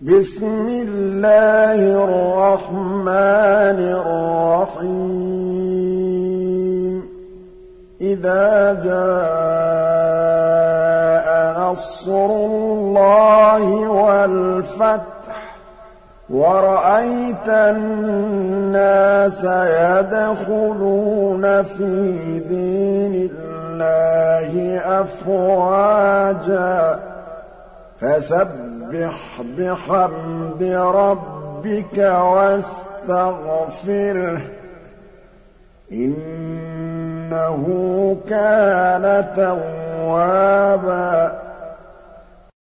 بسم الله الرحمن الرحيم إذا جاء نصر الله والفتح ورأيت الناس يدخلون في دين الله أفواجا فسبح بحمد ربك واستغفره إنه كان توابا